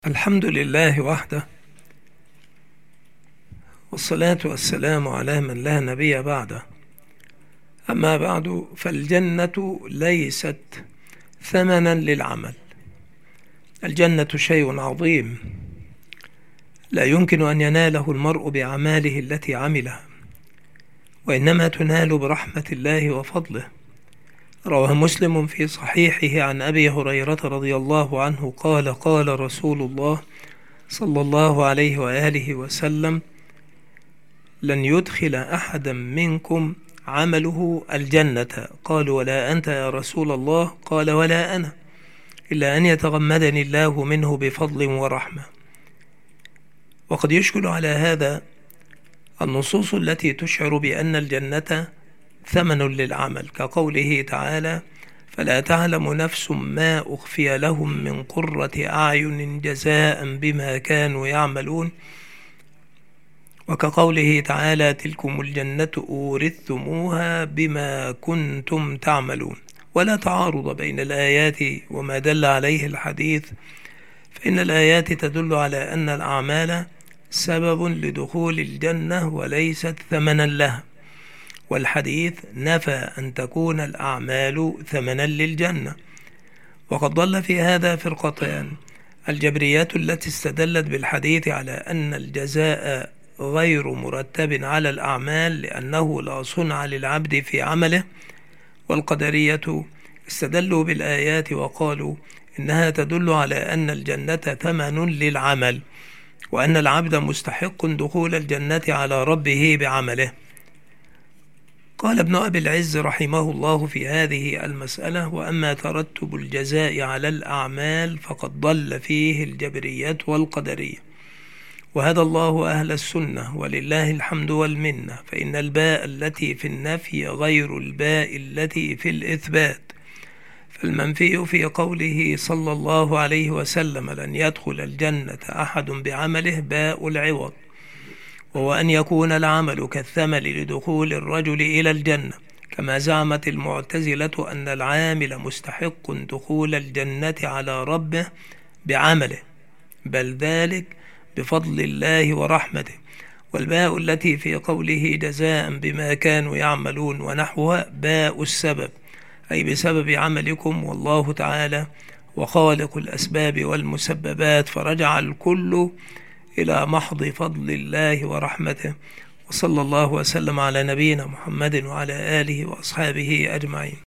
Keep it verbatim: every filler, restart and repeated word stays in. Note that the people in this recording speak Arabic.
الحمد لله وحده، والصلاة والسلام على من لا نبي بعده. أما بعد، فالجنة ليست ثمنا للعمل. الجنة شيء عظيم لا يمكن أن يناله المرء بأعماله التي عملها، وإنما تنال برحمة الله وفضله. روى مسلم في صحيحه عن أبي هريرة رضي الله عنه قال: قال رسول الله صلى الله عليه وآله وسلم: لن يدخل أحدا منكم عمله الجنة. قالوا: ولا أنت يا رسول الله؟ قال: ولا أنا، إلا أن يتغمدني الله منه بفضل ورحمة. وقد يشكل على هذا النصوص التي تشعر بأن الجنة ثمن للعمل، كقوله تعالى: فلا تعلم نفس ما أخفي لهم من قرة أعين جزاء بما كانوا يعملون، وكقوله تعالى: تلكم الجنة أورثتموها بما كنتم تعملون. ولا تعارض بين الآيات وما دل عليه الحديث، فإن الآيات تدل على أن الأعمال سبب لدخول الجنة وليست ثمنا لها، والحديث نفى أن تكون الأعمال ثمنا للجنة. وقد ضل في هذا فرقتان: الجبريات التي استدلت بالحديث على أن الجزاء غير مرتب على الأعمال لأنه لا صنع للعبد في عمله، والقدرية استدلوا بالآيات وقالوا إنها تدل على أن الجنة ثمن للعمل، وأن العبد مستحق دخول الجنة على ربه بعمله. قال ابن أبي العز رحمه الله في هذه المسألة: وأما ترتب الجزاء على الأعمال فقد ضل فيه الجبرية والقدرية، وهدى الله أهل السنة ولله الحمد والمنة، فإن الباء التي في النفي غير الباء التي في الإثبات. فالمنفي في قوله صلى الله عليه وسلم: لن يدخل الجنة أحد بعمله، باء العوض، وهو أن يكون العمل كالثمن لدخول الرجل إلى الجنة، كما زعمت المعتزلة أن العامل مستحق دخول الجنة على ربه بعمله، بل ذلك بفضل الله ورحمته. والباء التي في قوله جزاء بما كانوا يعملون ونحوها باء السبب، أي بسبب عملكم، والله تعالى وخالق الأسباب والمسببات، فرجع الكل إلى محض فضل الله ورحمته. وصلى الله وسلم على نبينا محمد وعلى آله وأصحابه أجمعين.